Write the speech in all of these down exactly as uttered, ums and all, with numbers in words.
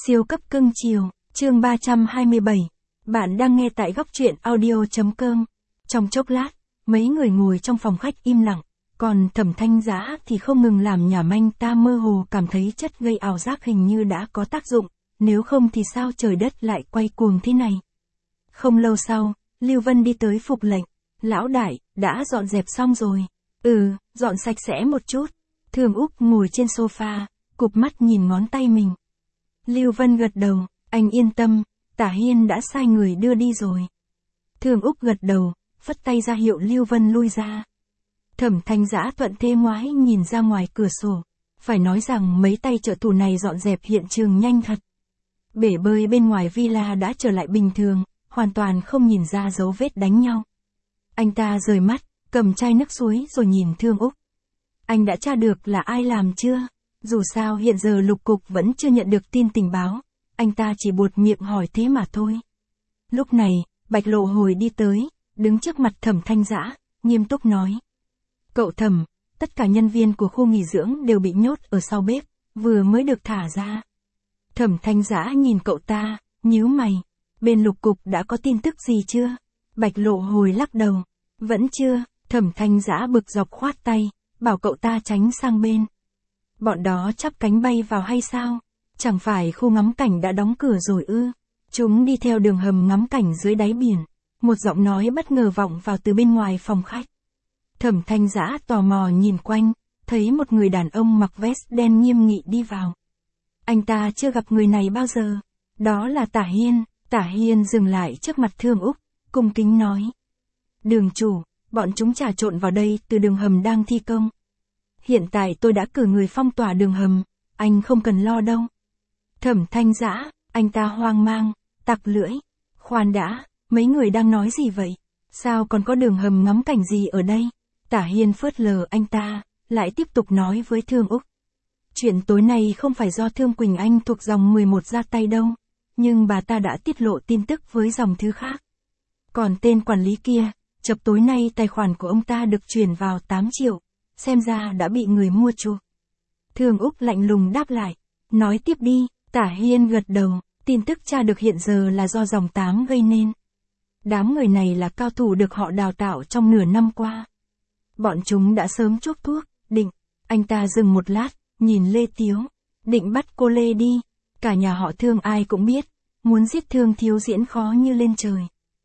Siêu cấp cưng chiều, chương ba trăm hai mươi bảy. Bạn đang nghe tại góc truyện audio.com. Trong chốc lát, mấy người ngồi trong phòng khách im lặng, còn Thẩm Thanh Dã thì không ngừng làm nhảm. Anh ta mơ hồ cảm thấy chất gây ảo giác hình như đã có tác dụng, nếu không thì sao trời đất lại quay cuồng thế này. Không lâu sau, Lưu Vân đi tới phục lệnh. Lão đại, đã dọn dẹp xong rồi. Ừ, dọn sạch sẽ một chút. Thường Úc ngồi trên sofa, cụp mắt nhìn ngón tay mình. Lưu Vân gật đầu, anh yên tâm, Tả Hiên đã sai người đưa đi rồi. Thường Úc gật đầu, phất tay ra hiệu Lưu Vân lui ra. Thẩm Thanh Dã thuận thế ngoái nhìn ra ngoài cửa sổ. Phải nói rằng mấy tay trợ thủ này dọn dẹp hiện trường nhanh thật. Bể bơi bên ngoài villa đã trở lại bình thường, hoàn toàn không nhìn ra dấu vết đánh nhau. Anh ta rời mắt, cầm chai nước suối rồi nhìn Thương Úc. Anh đã tra được là ai làm chưa? Dù sao hiện giờ lục cục vẫn chưa nhận được tin tình báo, anh ta chỉ buột miệng hỏi thế mà thôi. Lúc này, Bạch Lộ Hồi đi tới, đứng trước mặt Thẩm Thanh Dã, nghiêm túc nói. Cậu Thẩm, tất cả nhân viên của khu nghỉ dưỡng đều bị nhốt ở sau bếp, vừa mới được thả ra. Thẩm Thanh Dã nhìn cậu ta, nhíu mày, bên lục cục đã có tin tức gì chưa? Bạch Lộ Hồi lắc đầu, vẫn chưa. Thẩm Thanh Dã bực dọc khoát tay, bảo cậu ta tránh sang bên. Bọn đó chắp cánh bay vào hay sao? Chẳng phải khu ngắm cảnh đã đóng cửa rồi ư? Chúng đi theo đường hầm ngắm cảnh dưới đáy biển. Một giọng nói bất ngờ vọng vào từ bên ngoài phòng khách. Thẩm Thanh Dã tò mò nhìn quanh, thấy một người đàn ông mặc vest đen nghiêm nghị đi vào. Anh ta chưa gặp người này bao giờ. Đó là Tả Hiên. Tả Hiên dừng lại trước mặt Thương Úc, cung kính nói. Đường chủ, bọn chúng trà trộn vào đây từ đường hầm đang thi công. Hiện tại tôi đã cử người phong tỏa đường hầm, anh không cần lo đâu. Thẩm Thanh Dã, anh ta hoang mang, tặc lưỡi. Khoan đã, mấy người đang nói gì vậy? Sao còn có đường hầm ngắm cảnh gì ở đây? Tả Hiên phớt lờ anh ta, lại tiếp tục nói với Thương Úc. Chuyện tối nay không phải do Thương Quỳnh Anh thuộc dòng mười một ra tay đâu, nhưng bà ta đã tiết lộ tin tức với dòng thứ khác. Còn tên quản lý kia, chập tối nay tài khoản của ông ta được chuyển vào tám triệu. Xem ra đã bị người mua chuộc. Thương Úc lạnh lùng đáp lại. Nói tiếp đi. Tả Hiên gật đầu. Tin tức tra được hiện giờ là do dòng tám gây nên. Đám người này là cao thủ được họ đào tạo trong nửa năm qua. Bọn chúng đã sớm chuốc thuốc. Định. Anh ta dừng một lát, nhìn Lê Tiếu. Định bắt cô Lê đi. Cả nhà họ Thương ai cũng biết. Muốn giết Thương Thiếu Diễn khó như lên trời.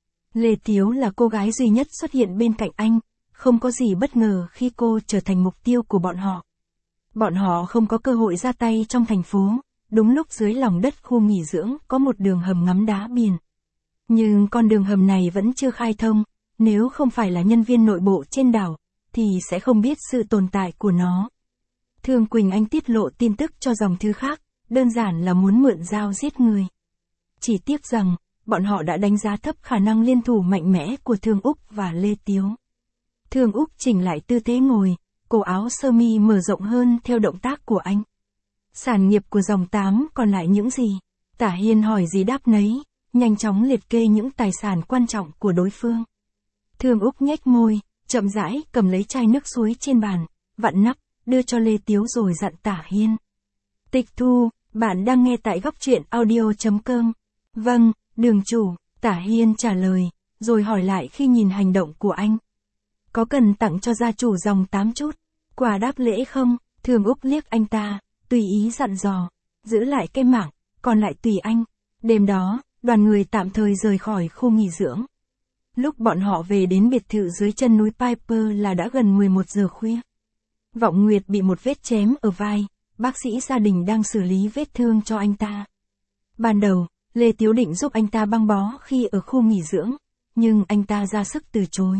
Lê Tiếu là cô gái duy nhất xuất hiện bên cạnh anh. Không có gì bất ngờ khi cô trở thành mục tiêu của bọn họ. Bọn họ không có cơ hội ra tay trong thành phố, đúng lúc dưới lòng đất khu nghỉ dưỡng có một đường hầm ngắm đá biển. Nhưng con đường hầm này vẫn chưa khai thông, nếu không phải là nhân viên nội bộ trên đảo, thì sẽ không biết sự tồn tại của nó. Thương Quỳnh Anh tiết lộ tin tức cho dòng thứ khác, đơn giản là muốn mượn dao giết người. Chỉ tiếc rằng, bọn họ đã đánh giá thấp khả năng liên thủ mạnh mẽ của Thương Úc và Lê Tiếu. Thương Úc chỉnh lại tư thế ngồi, cổ áo sơ mi mở rộng hơn theo động tác của anh. Sản nghiệp của dòng tám còn lại những gì? Tả Hiên hỏi gì đáp nấy, nhanh chóng liệt kê những tài sản quan trọng của đối phương. Thương Úc nhếch môi, chậm rãi cầm lấy chai nước suối trên bàn, vặn nắp, đưa cho Lê Tiếu rồi dặn Tả Hiên. Tịch thu, bạn đang nghe tại góc truyện audio.com. Vâng, đường chủ, Tả Hiên trả lời, rồi hỏi lại khi nhìn hành động của anh. Có cần tặng cho gia chủ dòng tám chút quà đáp lễ không? Thương Úc liếc anh ta, tùy ý dặn dò, giữ lại cái mạng, còn lại tùy anh. Đêm đó, đoàn người tạm thời rời khỏi khu nghỉ dưỡng. Lúc bọn họ về đến biệt thự dưới chân núi Piper là đã gần mười một giờ khuya. Vọng Nguyệt bị một vết chém ở vai, bác sĩ gia đình đang xử lý vết thương cho anh ta. Ban đầu, Lê Tiếu định giúp anh ta băng bó khi ở khu nghỉ dưỡng, nhưng anh ta ra sức từ chối.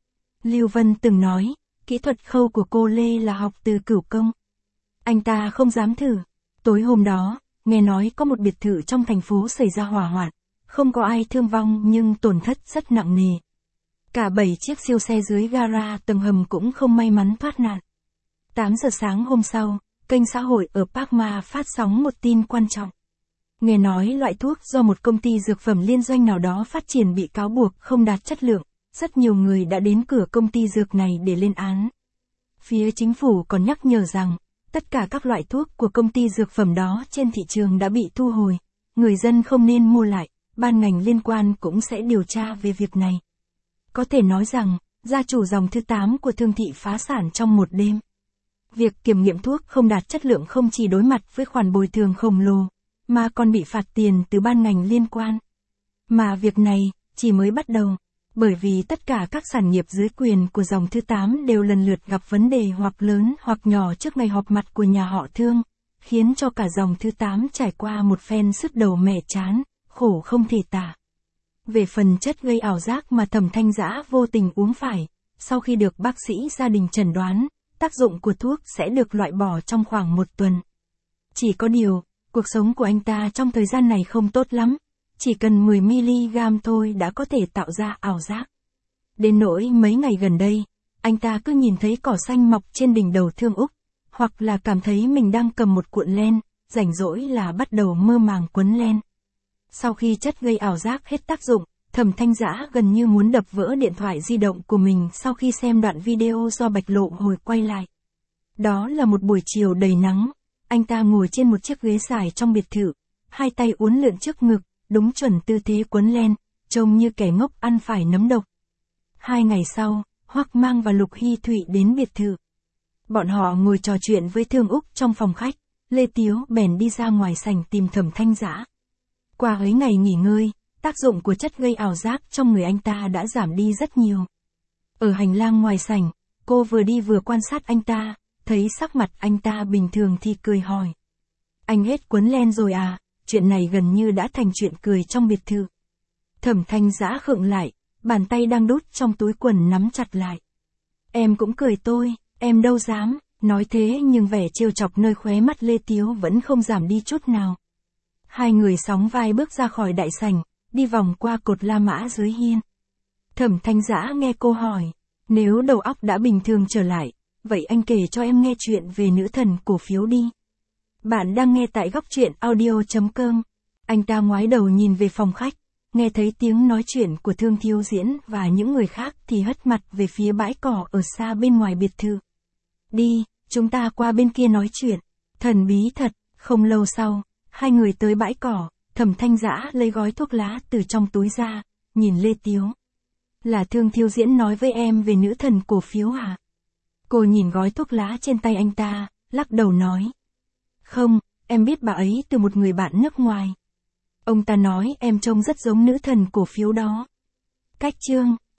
Lưu Vân từng nói, kỹ thuật khâu của cô Lê là học từ Cửu Công. Anh ta không dám thử. Tối hôm đó, nghe nói có một biệt thự trong thành phố xảy ra hỏa hoạn. Không có ai thương vong nhưng tổn thất rất nặng nề. Cả bảy chiếc siêu xe dưới gara tầng hầm cũng không may mắn thoát nạn. tám giờ sáng hôm sau, kênh xã hội ở Parkma phát sóng một tin quan trọng. Nghe nói loại thuốc do một công ty dược phẩm liên doanh nào đó phát triển bị cáo buộc không đạt chất lượng. Rất nhiều người đã đến cửa công ty dược này để lên án. Phía chính phủ còn nhắc nhở rằng, tất cả các loại thuốc của công ty dược phẩm đó trên thị trường đã bị thu hồi, người dân không nên mua lại, ban ngành liên quan cũng sẽ điều tra về việc này. Có thể nói rằng, gia chủ dòng thứ tám của Thương Thị phá sản trong một đêm. Việc kiểm nghiệm thuốc không đạt chất lượng không chỉ đối mặt với khoản bồi thường khổng lồ, mà còn bị phạt tiền từ ban ngành liên quan. Mà việc này, chỉ mới bắt đầu, bởi vì tất cả các sản nghiệp dưới quyền của dòng thứ tám đều lần lượt gặp vấn đề hoặc lớn hoặc nhỏ trước ngày họp mặt của nhà họ Thương, khiến cho cả dòng thứ tám trải qua một phen sứt đầu mẻ trán, khổ không thể tả. Về phần chất gây ảo giác mà Thẩm Thanh Dã vô tình uống phải, sau khi được bác sĩ gia đình chẩn đoán, tác dụng của thuốc sẽ được loại bỏ trong khoảng một tuần. Chỉ có điều, cuộc sống của anh ta trong thời gian này không tốt lắm, chỉ cần mười mi-li-gam thôi đã có thể tạo ra ảo giác. Đến nỗi mấy ngày gần đây, anh ta cứ nhìn thấy cỏ xanh mọc trên đỉnh đầu Thương Úc, hoặc là cảm thấy mình đang cầm một cuộn len, rảnh rỗi là bắt đầu mơ màng quấn len. Sau khi chất gây ảo giác hết tác dụng, Thẩm Thanh Dã gần như muốn đập vỡ điện thoại di động của mình sau khi xem đoạn video do Bạch Lộ Hồi quay lại. Đó là một buổi chiều đầy nắng, anh ta ngồi trên một chiếc ghế dài trong biệt thự, hai tay uốn lượn trước ngực, đúng chuẩn tư thế quấn len, trông như kẻ ngốc ăn phải nấm độc. Hai ngày sau, Hoắc Mang và Lục Hy Thụy đến biệt thự. Bọn họ ngồi trò chuyện với Thương Úc trong phòng khách, Lê Tiếu bèn đi ra ngoài sảnh tìm Thẩm Thanh Dã. Qua ấy ngày nghỉ ngơi, tác dụng của chất gây ảo giác trong người anh ta đã giảm đi rất nhiều. Ở hành lang ngoài sảnh, cô vừa đi vừa quan sát anh ta, thấy sắc mặt anh ta bình thường thì cười hỏi. Anh hết quấn len rồi à, chuyện này gần như đã thành chuyện cười trong biệt thự. Thẩm Thanh Dã khựng lại, bàn tay đang đút trong túi quần nắm chặt lại. Em cũng cười tôi, em đâu dám, nói thế nhưng vẻ trêu chọc nơi khóe mắt Lê Tiếu vẫn không giảm đi chút nào. Hai người sóng vai bước ra khỏi đại sảnh, đi vòng qua cột La Mã dưới hiên. Thẩm Thanh Dã nghe cô hỏi, nếu đầu óc đã bình thường trở lại, vậy anh kể cho em nghe chuyện về nữ thần cổ phiếu đi. Bạn đang nghe tại góc truyện audio chấm com. Anh ta ngoái đầu nhìn về phòng khách, nghe thấy tiếng nói chuyện của Thương Thiếu Diễn và những người khác thì hất mặt về phía bãi cỏ ở xa bên ngoài biệt thự. Đi, chúng ta qua bên kia nói chuyện. Thần bí thật, không lâu sau, hai người tới bãi cỏ, Thẩm Thanh Dã lấy gói thuốc lá từ trong túi ra, nhìn Lê Tiếu. Là Thương Thiếu Diễn nói với em về nữ thần cổ phiếu à? Cô nhìn gói thuốc lá trên tay anh ta, lắc đầu nói. Không, em biết bà ấy từ một người bạn nước ngoài. Ông ta nói em trông rất giống nữ thần cổ phiếu đó. Cách chương,